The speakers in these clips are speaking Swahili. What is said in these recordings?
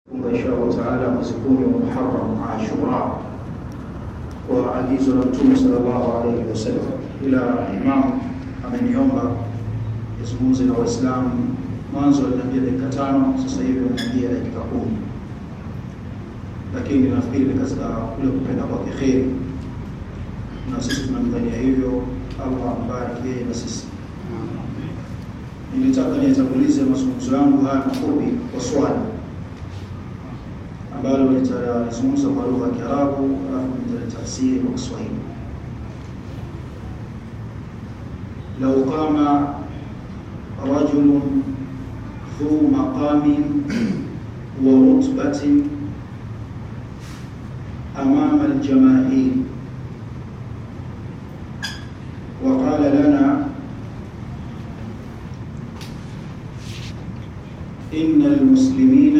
inshallah taala mwezi kumi wa Muharram Ashura kwa agizo la Mtume sallallahu alayhi wasallam. Ila imam ameniomba nizungumze na Waislamu mwanzo aliniambia dakika 5, sasa hivi ananiambia dakika 10, lakini nafikiri ni katika kule kupenda kwa kheri na sisi tunamdhania hivyo. Allah mbariki yeye na sisi. Nilitaka nitangulize mazungumzo yangu haya mafupi kwa swali ambalo nitazungumza kwa lugha ya Kiarabu alafu nitatafsiri kwa Kiswahili. Lau kama rajulun dhu maqamin wa rutbatin amama al-jamaahir وقال لنا إن المسلمين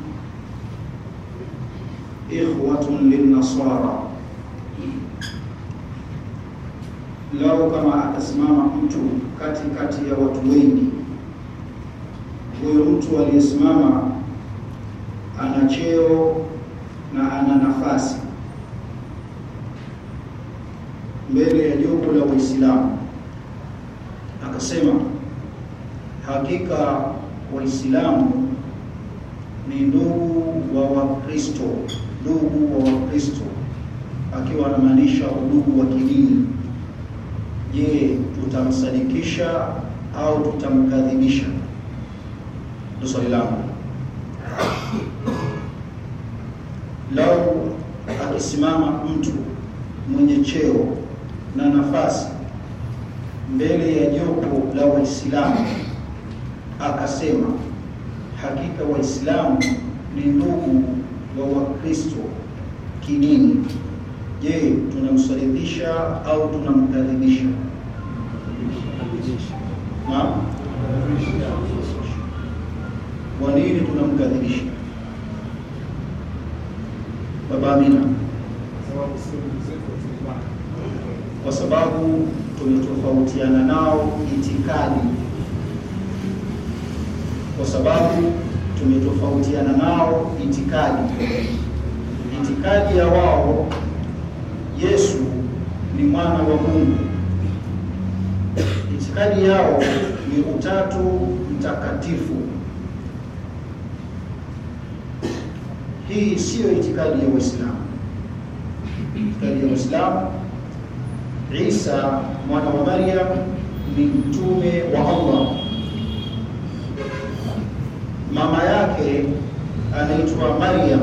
إخوة للنصارى. Lau kama atasimama mtu kati ya watu wengi, huyo mtu aliyesimama ana cheo na ana nafasi mbele ya jopo la Waislamu, akasema hakika Waislamu ni ndugu wa Wakristo, akiwa anamaanisha udugu wa kidini. Je, tutamsadikisha au tutamkadhibisha? Ndio swali langu. Lau akisimama mtu mwenye cheo na nafasi mbele ya jopo la Waislamu akasema hakika Waislamu ni ndugu wa Wakristo kidini, je, tunamsadikisha au tunamkadhibisha? Kwa nini tunamkadhibisha? Baba Amina, kwa sababu tumetofautiana nao itikadi, itikadi ya wao Yesu ni mwana wa Mungu, itikadi yao ni Utatu Mtakatifu. Hii sio itikadi ya Uislamu. Itikadi ya Uislamu, Isa mwana wa Maryam ni mtume wa Allah, mama yake anaitwa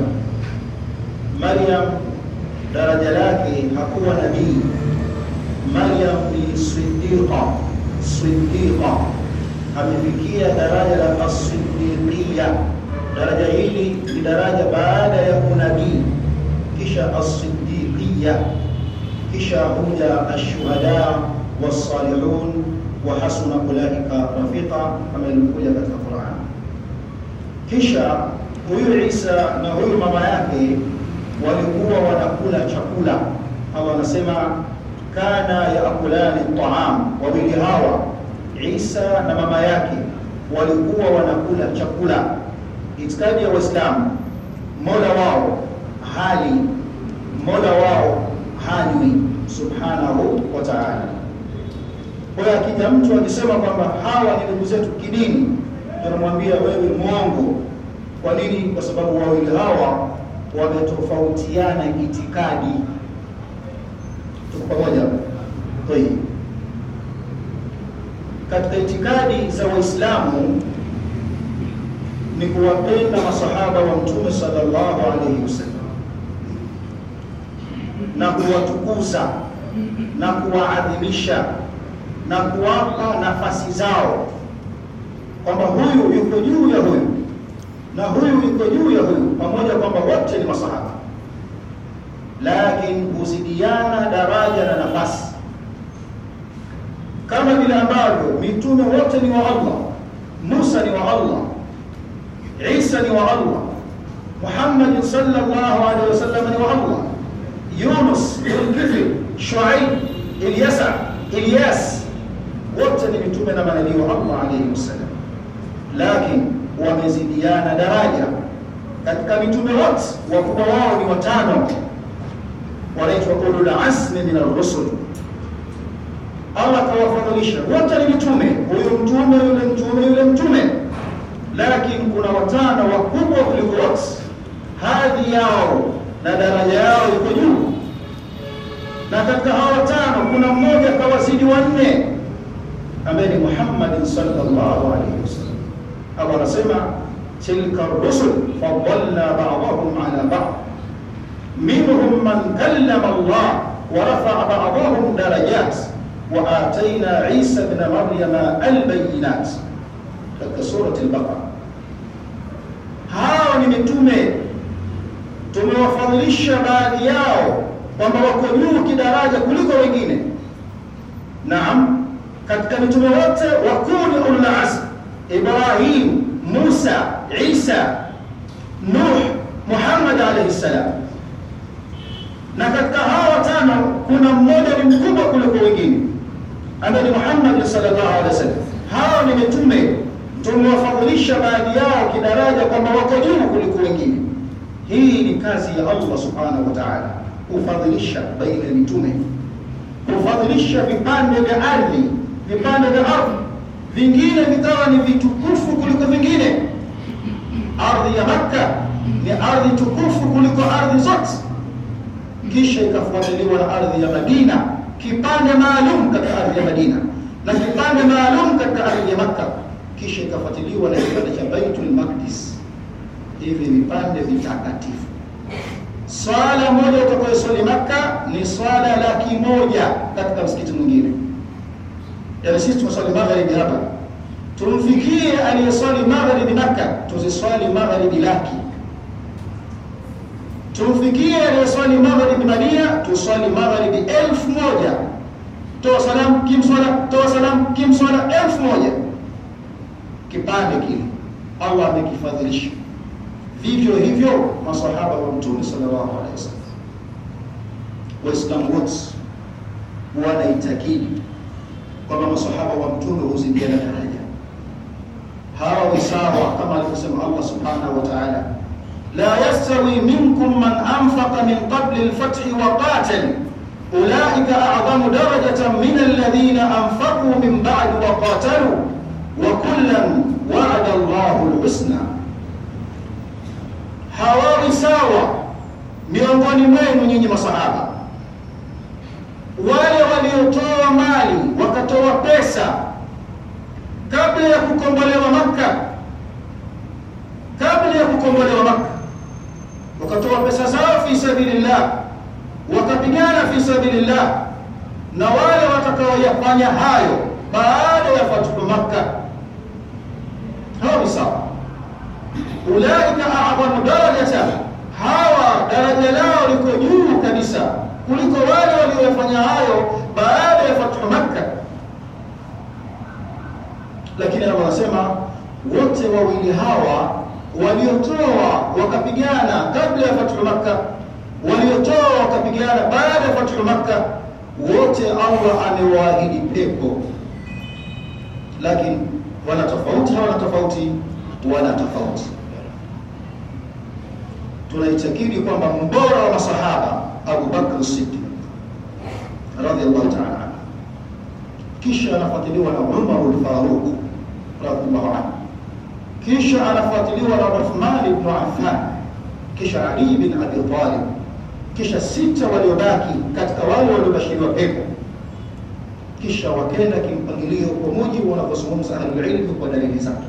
Maryam daraja lake hakuwa nabii. Maryam ni siddiqa, amefikia daraja la as-siddiqiyya. Daraja hili ni daraja baada ya unabii, kisha as-siddiqiyya, kisha huja ash-shuhada was-salihun wa hasuna ulaika rafiqa, kama ilivyokuja katika Qur'an. Kisha huyu Isa na huyu mama yake walikuwa wanakula chakula. Allah anasema kana yakulani at-ta'am. Wawili hawa Isa na mama yake walikuwa wanakula chakula. Itikadi ya Waislamu, Mola wao hanywi subhanahu wa ta'ala. Kwa hiyo akija mtu akisema kwamba hawa ni ndugu zetu kidini, tunamwambia wewe mwongo. Kwa nini? Kwa sababu wawili hawa wametofautiana itikadi. Tuko pamoja? Toi. Katika itikadi za Waislamu ni kuwapenda masahaba wa Mtume sallallahu alayhi wasallam na kuwatukuza na kuwaadhimisha na kuwapa nafasi zao, kwamba huyu yuko juu ya huyu na huyu yuko juu ya huyu, pamoja kwamba wote ni masahaba, lakini huzidiana daraja na nafasi, kama vile ambavyo mitume wote ni wa Allah. Musa ni wa Allah, Isa ni wa Allah, Muhammad sallallahu alaihi wasallam ni wa Allah, Yunus, Zulkifli, Shuaib, Ilyas, wote ni mitume na manabii wa Allah alayhi wasallam, lakini wamezidiana daraja katika mitume wote wakubwa wao ni watano, wanaitwa ulul azmi min ar-rusul. Allah kawafadhilisha wote ni mitume, huyo mtume yule mtume yule mtume, lakini kuna watano wakubwa kuliko wote, hadhi yao na daraja yao iko juu. Na katika hao watano kuna mmoja kawazidi wanne, ambaye ni Muhammad sallallahu alaihi wasallam. Allah anasema tilka ar-rusul faddalna ba'dahum ala ba'd minhum man kallama Allah wa rafa'a ba'dahum darajat wa atayna Isa ibn Maryama al-bayyinat, katika surati al-Baqara. Hao ni mitume, tumewafadhilisha baadhi yao kwamba wako juu kidaraja kuliko wengine. Naam, katika mitume wote wakuu ni ulul azm: Ibrahim, Musa, Isa, Nuh, Muhammad alayhi salam. Na katika hawa watano kuna mmoja ni mkubwa kuliko wengine, ambaye ni Muhammad sallallahu alaihi wasallam. Hao ni mitume, tumewafadhilisha baadhi yao kidaraja kwamba wako juu kuliko wengine. Hii ni kazi ya Allah subhanahu wa ta'ala, kufadhilisha baina ya mitume, kufadhilisha vipande vya ardhi, vipande vya ardhi vingine vikawa ni vitukufu kuliko vingine. Ardhi ya Makka ni ardhi tukufu kuliko ardhi zote, kisha ikafuatiliwa na ardhi ya Madina, kipande maalum katika ardhi ya Madina na kipande maalum katika ardhi ya Makka, kisha ikafuatiliwa na kipande cha Baitul Maqdis. Hivi vipande vitakatifu. Swala moja utakayoswali Makka ni swala 100,000 katika msikiti mwingine. Yaani sisi tunaswali magharibi hapa, tumfikie aliyeswali magharibi Makka, tuziswali magharibi 100,000. Tumfikie aliyeswali magharibi Madina, tuswali magharibi 1,000. Toa salamu kimswala, toa salamu kimswala 1,000. Kipande kile Allah amekifadhilisha. Vivyo hivyo masahaba wa Mtume sallallahu alaihi wasallam. Waislamu wote wanaitakidi kwamba masahaba wa Mtume huzidiana daraja. Hawa ni sawa kama alivyosema Allah subhanahu wa ta'ala: la yastawi minkum man anfaqa min qabli al-fath wa qatal ulaika a'zamu darajatan min alladhina anfaqu min ba'd wa qatalu wa kullan wa'ada Allahu al-husna. Hawawi sawa miongoni mwenu nyinyi masahaba wale waliotoa mali wakatoa pesa kabla ya kukombolewa Makka, kabla ya kukombolewa Makka wakatoa pesa zao fi sabilillah, wakapigana fi sabilillah, na wale watakaoyafanya hayo baada ya fathu Makka hawawi sawa. Ulaika a'zamu darajatan, hawa daraja lao liko juu kabisa kuliko wale waliofanya hayo baada ya fathu Makka. Lakini Allah anasema wote wawili hawa waliotoa wakapigana kabla ya fathu Makka, waliotoa wakapigana baada ya fathu Makka, wote Allah amewaahidi pepo. Lakini wana tofauti, hawana tofauti, wana tofauti. Tunaitakidi kwamba mbora wa masahaba Abu Bakr as-Siddiq radhiyallahu ta'ala, kisha anafuatiliwa na Umar al-Faruq radhiyallahu anhu, kisha anafuatiliwa na Uthman ibn Affan, kisha Ali ibn Abi Talib, kisha 6 waliobaki katika wale waliobashiriwa pepo, kisha wakaenda kimpangilio kwa mujibu wanavyozungumza ahlul-ilm kwa dalili zake.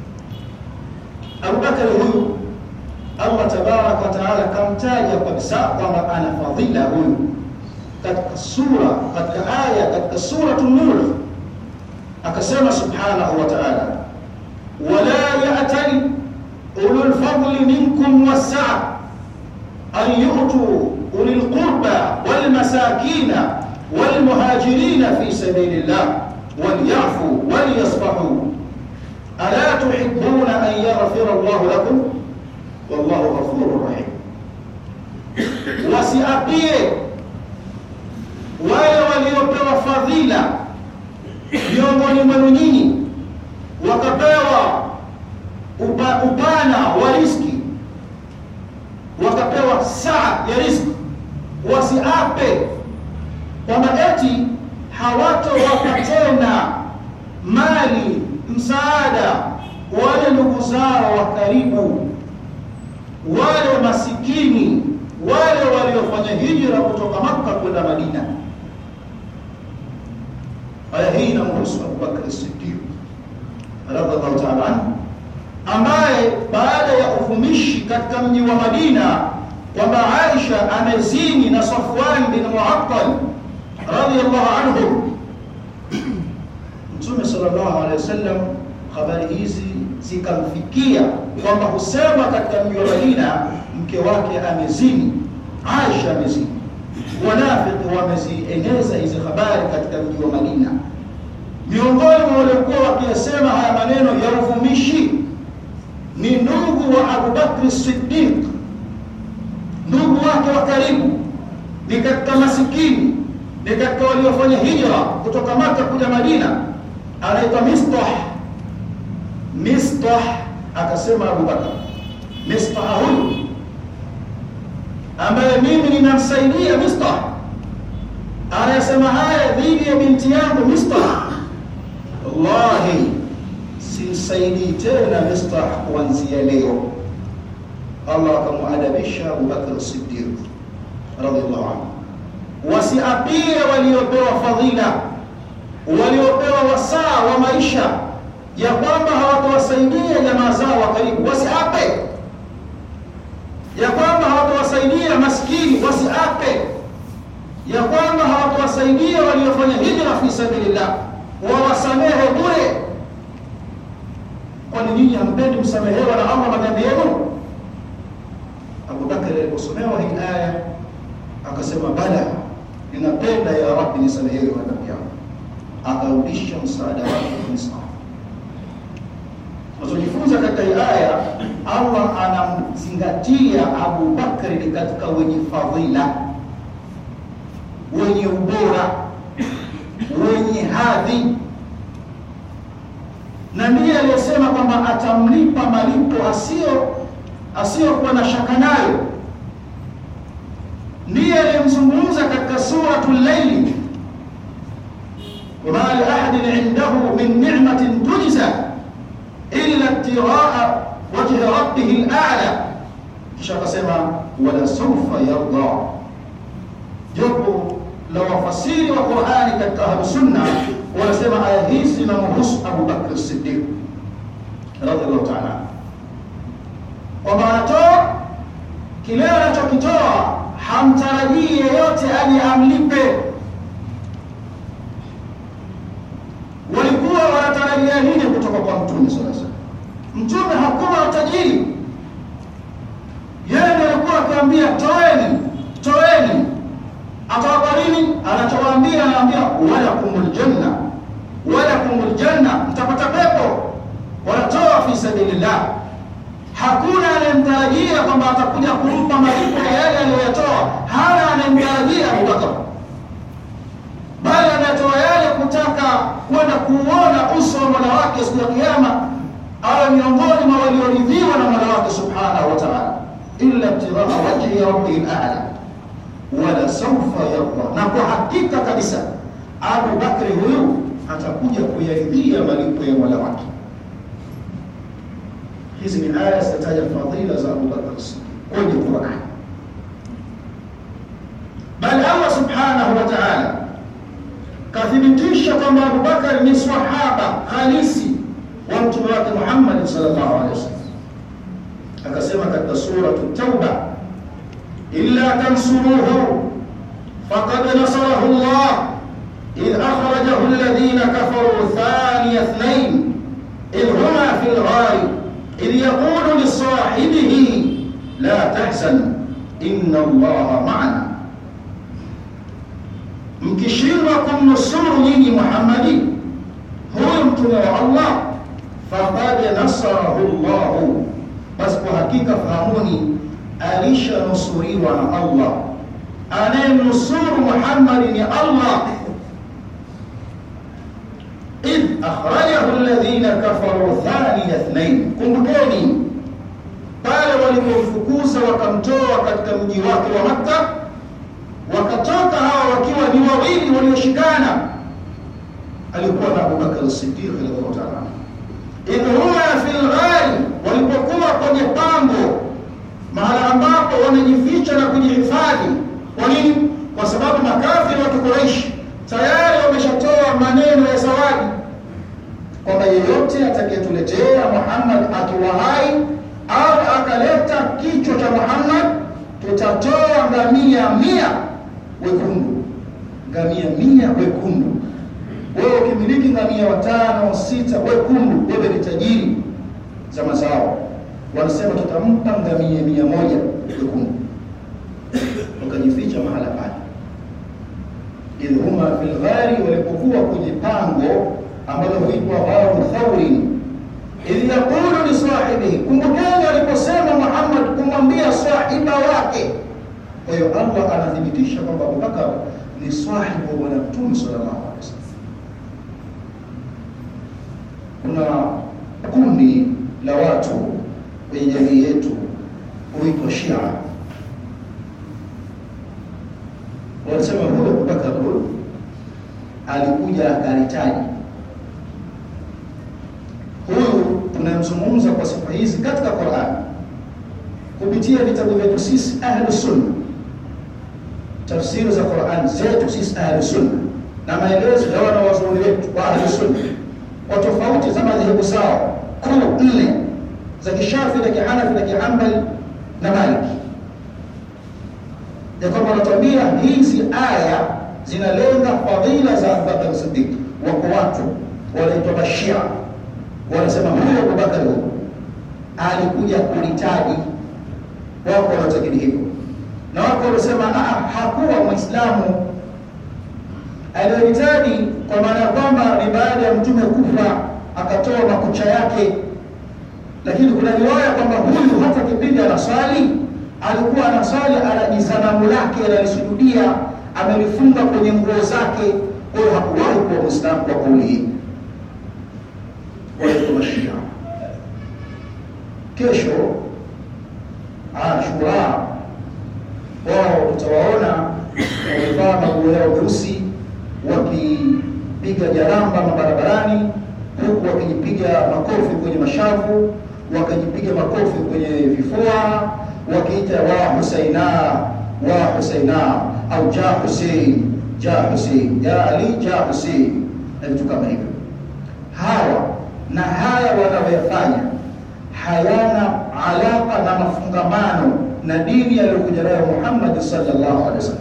Abu Bakr huyu Allah tabarak wa taala kamtaja kabisa kwamba ana fadhila huyu katika sura, katika aya, katika suratul Nur, akasema subhanahu wa ta'ala: wala ya'tali ulul fadli minkum was-sa'a an yu'tu ulil qurba wal masakina wal muhajirina fi sabilillah wal ya'fu wal yasfahu ala tuhibbuna an yaghfira Allahu lakum wallahu ghafurur rahim. Wasiapie wale waliopewa fadhila miongoni mwenu nyinyi, wakapewa upana wa riziki, ya riziki. Wasiape kwamba eti hawatowapa tena mali, msaada wale ndugu zao wa karibu, wale masikini, wale waliofanya hijra kutoka Makka kwenda Madina. Aya hii inamhusu Abu Bakr as-Siddiq radhiallahu ta'ala anhu, ambaye baada ya uvumishi katika mji wa Madina kwamba Aisha amezini na Safwan bin Mu'attal radhiallahu anhu, Mtume sallallahu alaihi wasallam habari hizi zikamfikia kwamba husema katika mji wa Madina mke wake amezini, Aisha amezini. Wanafiki wamezieneza hizi habari katika mji wa Madina. Miongoni mwa waliokuwa wakiyasema haya maneno ya uvumishi ni ndugu wa Abu Bakr as-Siddiq, ndugu wake wa karibu, ni katika masikini, ni katika waliofanya hijra kutoka Makka kuja Madina, anaitwa Mistah. Akasema Abu Bakr, Mistah huyu ambaye mimi ninamsaidia Mistah, anasema haya dhidi ya binti yangu Mistah, wallahi simsaidii tena Mistah kuanzia leo. Allah akamuadabisha Abu Bakr as-Siddiq radhiallahu anhu. Wasiapie waliopewa fadhila, waliopewa wasaa wa maisha, ya kwamba hawatawasaidia jamaa zao wa karibu. Wasiape ya kwamba hawatawasaidia maskini, wasiape ya kwamba hawatawasaidia waliofanya hijra fi sabilillah, wawasamehe bure. Kwani nyinyi hampendi msamehewa na Allah madhambi yenu? Abu Bakr aliposomewa hii aya akasema bala, ninapenda ya Rabbi nisamehewe madhambi yangu. Akarudisha msaada wake kwa Mistah. Tunajifunza katika hii aya, Allah anamzingatia Abu Bakr katika wenye fadhila, wenye ubora, wenye hadhi, na ndiye aliyesema kwamba atamlipa malipo asio kuwa na shaka nayo. Ndiye aliyemzungumza katika suratul Layl, wama li ahadin indahu min ni'matin tujza illa ibtigha'a wajhi rabbih al-a'la. Kisha akasema wala sawfa yarda. Jopo la wafasiri wa Qur'ani katika Ahlus Sunna wanasema aya hizi zinamhusu Abu Bakr as-Siddiq radhiallahu ta'ala, kwamba anatoa kile anachokitoa, hamtarajii yeyote aje amlipe. Walikuwa wanatarajia nini kutoka kwa Mtume sallallahu alaihi wasallam? Mtume hakuwa tajiri, yeye alikuwa akiambia toeni. Atawapa nini? Anachowaambia, anaambia walakumul janna, mtapata pepo. Wanatoa fi sabilillah. Hakuna anayemtarajia kwamba atakuja kumpa malipo ya yale aliyoyatoa. Hana anayemtarajia Abu Bakr, bali anatoa yale kutaka kwenda kuona uso wa Mola wake siku ya Kiyama, awe miongoni mwa walioridhiwa na Mola wake subhanahu wa ta'ala. Illa ibtighaa wajhi rabbil a'la wala sawfa yarda. Na kwa hakika kabisa Abu Bakr huyu atakuja kuyaridhia malipo ya Mola wake. Hizi ni aya zitaja fadhila za Abu Bakr kwenye Qur'an. Bali Allah subhanahu wa ta'ala kathibitisha kwamba Abu Bakr ni sahaba halisi wa Mtume wake Muhammad sallallahu alaihi wasallam. Akasema katika sura at-Tauba, illa tansuruhu faqad nasarahu Allah idh akhrajahu alladhina kafaru thaniya ithnain idh huma fil ghari idh yaqulu li sahibihi la tahzan inna Allaha ma'ana. Mkishindwa kumnusuru nyinyi Muhammadi, huyu mtume wa Allah, faqad nasarahu Allah, basi kwa hakika fahamuni alishanusuriwa na Allah. Anayenusuru Muhammad ni Allah. Idh akhrajahu alladhina kafaru thaniya ithnain, kumbukeni pale walipomfukuza wakamtoa katika mji wake wa Makka, wakatoka hawa wakiwa ni wawili walioshikana, alikuwa na Abu Bakr as-Siddiq radhiallahu ta'ala. Idhuma fil ghari, walipokuwa kwenye pango, mahala ambapo wanajificha na kujihifadhi. Kwa nini? Kwa sababu makafiri wa Quraysh tayari wameshatoa maneno ya zawadi kwamba yeyote atakayetuletea Muhammad akiwa hai au akaleta kichwa cha Muhammad, tutatoa ngamia 100 wekundu. Ngamia 100 wekundu. Wewe ukimiliki ngamia 5 6 wekundu, wewe ni tajiri za mazao. Wanasema tutampa ngamia 100 wekundu. Wakajificha mahala pale. Idhuma fil ghari, walipokuwa kwenye pango ambalo huitwa Gharu Thawrin. Idh yaqulu li sahibihi, kumbukeni aliposema Muhammad kumwambia sahiba wake. Kwa hiyo Allah anathibitisha kwamba Abu Bakar ni sahibu wa Mtume sallallahu alaihi wasallam. Kuna kundi la watu kwenye jamii yetu huitwa Shia. Wanasema huyo Abu Bakar alikuja akaritaji. Huyu tunamzungumza kwa sifa hizi katika Qur'an kupitia vitabu vyetu sisi Ahlus Sunna, tafsiri za Qur'an zetu sisi Ahlus Sunna, na maelezo ya wanawazuoni wetu wa Ahlus Sunna kwa tofauti za madhehebu sawa kuu 4 za Kishafi na Kihanafi na Kihanbali na Maliki, ya kwamba wanatuambia hizi aya zinalenga fadhila za Abu Bakr as-Siddiq. Wako watu wanaitwa Mashia, wanasema huyo Abu Bakr alikuja kulitaji. Wako wanatakidi hivyo, na wako wanasema hakuwa Muislamu, aliyehitaji kwa maana kwamba ni baada ya mtume kufa akatoa makucha yake. Lakini kuna riwaya kwamba huyu hata kipindi anaswali alikuwa anaswali anajizanamu lake analisujudia, amelifunga kwenye nguo zake. Kwa hiyo hakuwahi kuwa Muislamu kwa kauli hii. Wale Mashia kesho Ashura, wao tutawaona wamevaa maguo yao meusi wakipiga jaramba mabarabarani, huku wakijipiga makofi kwenye mashavu, wakajipiga makofi kwenye vifua, wakiita wa Husaina au ja Hussein, ya Ali ja Hussein, na vitu kama hivyo. Hawa na haya wanaoyafanya hayana alaka na mafungamano na dini aliyokuja nayo Muhammad sallallahu alaihi wasallam.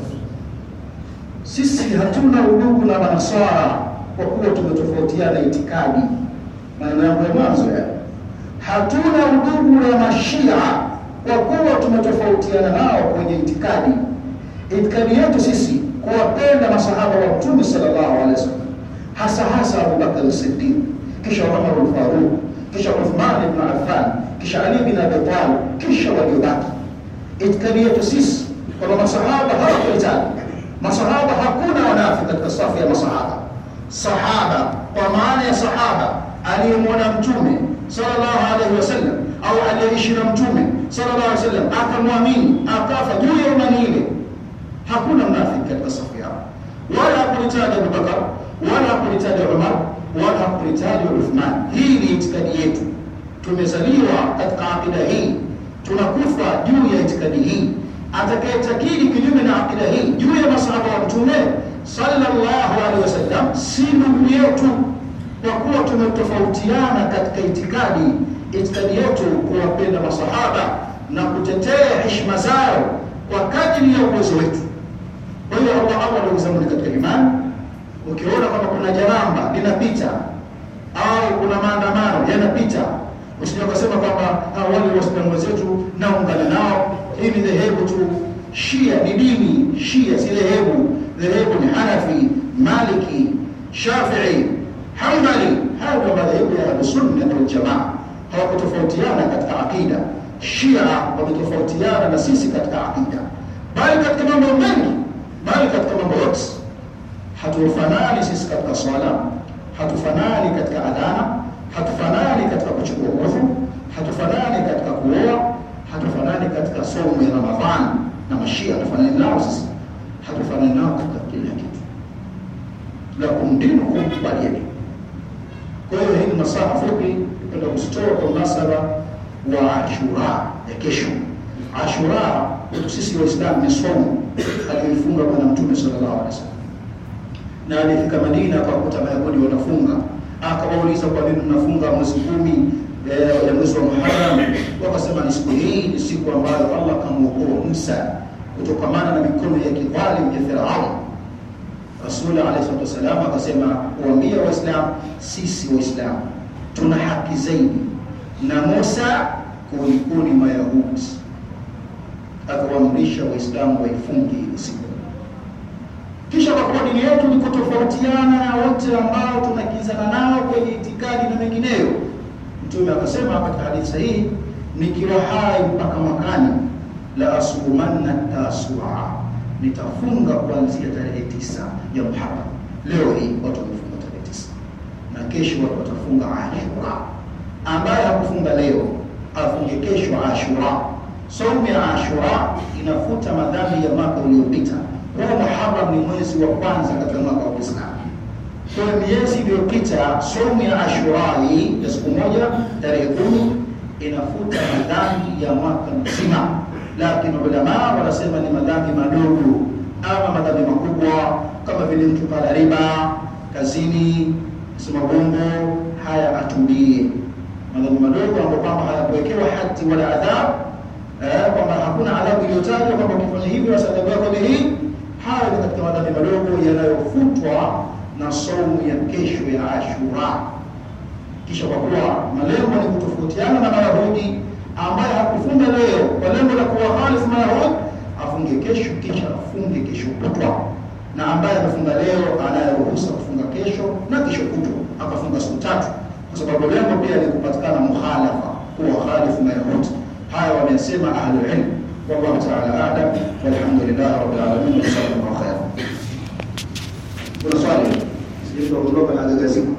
Sisi hatuna udugu na Manaswara kwa kuwa tumetofautiana itikadi. Maneno yangu ya mwanzo ya hatuna udugu na Mashia kwa kuwa tumetofautiana nao kwenye itikadi. Itikadi yetu sisi kuwapenda masahaba wa Mtume sallallahu alaihi wasallam, hasa Abu Bakr as-Siddiq, kisha Umar al-Faruq, kisha Uthman ibn Affan, kisha Ali bin Abi Talib, kisha waliobaki. Itikadi yetu sisi kwa masahaba hawakuitana. Masahaba hakuna wanafiki katika safu ya masahaba. Sahaba kwa maana ya sahaba aliyemwona Mtume sallallahu alaihi wasallam au aliyeishi na Mtume sallallahu alaihi wasallam akamwamini akafa juu ya imani ile, hakuna mnafiki katika safu yao. Wala hakulitaja Abu Bakar, wala hakulitaja Umar, wala hakulitaja Uthman. Hii ni itikadi yetu. Tumezaliwa katika akida hii, tunakufa juu ya itikadi hii. Atakayetakidi kinyume na akida hii juu ya masahaba wa Mtume sallallahu alaihi wasallam si ndugu yetu, kwa kuwa tumetofautiana katika itikadi. Itikadi yetu kuwapenda masahaba na kutetea heshima zao kwa kadri ya uwezo wetu. Kwa hiyo Allah ndugu zangu katika imani, ukiona kama kuna jaramba linapita au kuna maandamano yanapita, usije ukasema kwamba wale waislamu wenzetu naungana nao, hii ni dhehebu tu. Shia ni dini, Shia si dhehebu. Dhehebu ni Hanafi, Maliki, Shafi'i, Hanbali. Hayo ndio madhehebu ya Sunna wal Jamaa. Hawakutofautiana katika akida. Shia wametofautiana na sisi katika akida, bali katika mambo mengi, bali katika mambo yote. Hatufanani sisi katika swala, hatufanani katika adhana, hatufanani katika kuchukua udhu, hatufanani katika kuoa, hatufanani katika somo ya Ramadhani na Mashia, hatufanani nao sisi, hatufanani nao katika kila kitu. Lakum dinukum waliyadin. Kwa hiyo hii masaha fupi tupenda kusitoa kwa mnasaba wa Ashura ya kesho. Ashura kwetu sisi Waislamu ni somo aliyofunga Bwana Mtume sallallahu alaihi wasallam, na alifika Madina kwa kukuta Mayahudi wanafunga, akawauliza kwa nini mnafunga mwezi 10 ya mwezi wa Muharram? Wakasema ni siku hii, ni siku ambayo Allah kamuokoa Musa kutokamana na mikono ya kidhalim ya Firaun. Rasul alayhi wasallam akasema kuambia Waislamu, sisi Waislamu tuna haki zaidi na Musa kuliko Mayahudi. Akawaamrisha Waislamu waifunge siku. Kisha kwa dini yetu ni kutofautiana na wote ambao tunakizana nao kwenye itikadi na mengineyo. Mtume akasema katika hadithi sahihi, nikiwa hai mpaka mwakani la asumanna tasua, nitafunga kuanzia tarehe 9 ya Muharram. Leo hii watu wamefunga tarehe 9 na kesho watu watafunga Ashura. Ambaye hakufunga leo afunge kesho Ashura. Saumu ya Ashura inafuta madhambi ya mwaka uliopita. Kwa Muharram ni mwezi wa kwanza katika mwaka wa Uislamu. Kwa miezi iliyopita saumu ya Ashura hii ya siku moja tarehe 10 inafuta madhambi ya mwaka mzima. Lakini ulama wanasema ni madhambi madogo ama madhambi makubwa, kama vile mtu kala riba, kazini, kusema uongo, haya atulie. Madhambi madogo ambayo kwamba hayakuwekewa hati wala adhabu, kwamba hakuna adhabu iliyotajwa kwamba ukifanya hivyo adhabu yako ni hii, haya ni katika madhambi madogo yanayofutwa na saumu ya kesho ya Ashura. Kisha kwa kuwa malengo ni kutofautiana na Mayahudi, ambaye hakufunga leo kwa lengo la kuwahalifu Mayahudi afunge kesho, kisha afunge kesho kutwa, na ambaye amefunga leo anayeruhusa kufunga kesho na kesho kutwa akafunga siku 3, kwa sababu lengo pia ni kupatikana mukhalafa, kuwahalifu Mayahudi. Haya wamesema ahlul ilm. Wallahu ta'ala a'lam, walhamdulillah rabbil alamin, wa sallallahu alaihi wa sallam. Kuna swali sio kuondoka na gazeti.